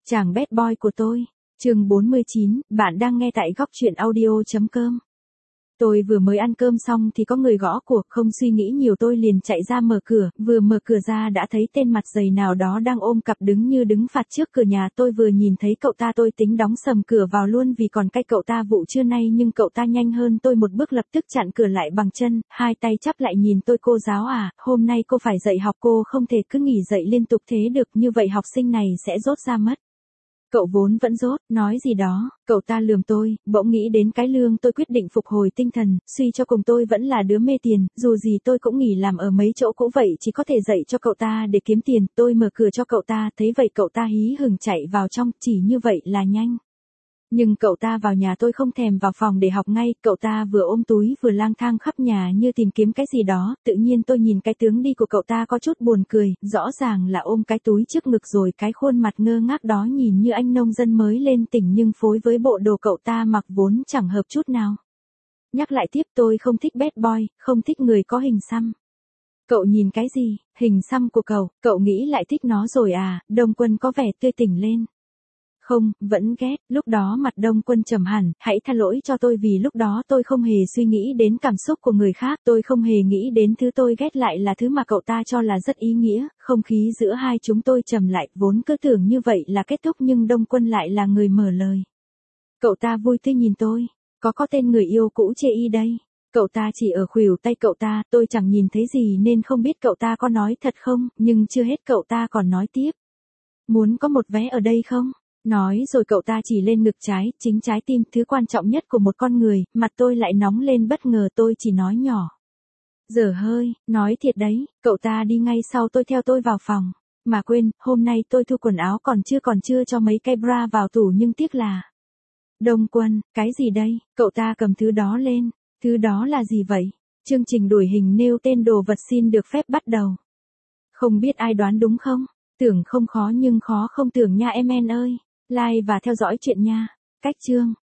Chàng bad boy của tôi. Chương 49, bạn đang nghe tại góc truyện audio.com. Tôi vừa mới ăn cơm xong thì có người gõ cửa, không suy nghĩ nhiều tôi liền chạy ra mở cửa, vừa mở cửa ra đã thấy tên mặt dày nào đó đang ôm cặp đứng như đứng phạt trước cửa nhà tôi, vừa nhìn thấy cậu ta tôi tính đóng sầm cửa vào luôn vì còn cách cậu ta vụ trưa nay, nhưng cậu ta nhanh hơn tôi một bước lập tức chặn cửa lại bằng chân, hai tay chắp lại nhìn tôi. Cô giáo à, hôm nay cô phải dạy học, cô không thể cứ nghỉ dạy liên tục thế được, như vậy học sinh này sẽ dốt ra mất. Cậu vốn vẫn dốt, nói gì đó, cậu ta lườm tôi, bỗng nghĩ đến cái lương, tôi quyết định phục hồi tinh thần, suy cho cùng tôi vẫn là đứa mê tiền, dù gì tôi cũng nghỉ làm ở mấy chỗ cũ vậy, chỉ có thể dạy cho cậu ta để kiếm tiền. Tôi mở cửa cho cậu ta, thấy vậy cậu ta hí hửng chạy vào trong, chỉ như vậy là nhanh. Nhưng cậu ta vào nhà tôi không thèm vào phòng để học ngay, cậu ta vừa ôm túi vừa lang thang khắp nhà như tìm kiếm cái gì đó. Tự nhiên tôi nhìn cái tướng đi của cậu ta có chút buồn cười, rõ ràng là ôm cái túi trước ngực rồi cái khuôn mặt ngơ ngác đó nhìn như anh nông dân mới lên tỉnh, nhưng phối với bộ đồ cậu ta mặc vốn chẳng hợp chút nào. Nhắc lại tiếp, tôi không thích bad boy, không thích người có hình xăm. Cậu nhìn cái gì, hình xăm của cậu nghĩ lại thích nó rồi à? Đông Quân có vẻ tươi tỉnh lên. Không, vẫn ghét. Lúc đó mặt Đông Quân trầm hẳn, hãy tha lỗi cho tôi vì lúc đó tôi không hề suy nghĩ đến cảm xúc của người khác, tôi không hề nghĩ đến thứ tôi ghét lại là thứ mà cậu ta cho là rất ý nghĩa. Không khí giữa hai chúng tôi trầm lại, vốn cứ tưởng như vậy là kết thúc nhưng Đông Quân lại là người mở lời. Cậu ta vui tươi nhìn tôi, có tên người yêu cũ chê y đây. Cậu ta chỉ ở khuỷu tay cậu ta, tôi chẳng nhìn thấy gì nên không biết cậu ta có nói thật không, nhưng chưa hết cậu ta còn nói tiếp. Muốn có một vé ở đây không? Nói rồi cậu ta chỉ lên ngực trái, chính trái tim, thứ quan trọng nhất của một con người. Mặt tôi lại nóng lên bất ngờ, tôi chỉ nói nhỏ. Dở hơi, nói thiệt đấy. Cậu ta đi ngay sau tôi theo tôi vào phòng. Mà quên, hôm nay tôi thu quần áo còn chưa cho mấy cái bra vào tủ, nhưng tiếc là. Đông Quân, cái gì đây? Cậu ta cầm thứ đó lên. Thứ đó là gì vậy? Chương trình đuổi hình nêu tên đồ vật xin được phép bắt đầu. Không biết ai đoán đúng không? Tưởng không khó nhưng khó không tưởng nha em ơi. Like và theo dõi chuyện nha. Cách chương.